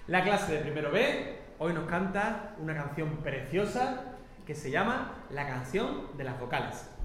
La clase de primero B hoy nos canta una canción preciosa que se llama La canción de las vocales.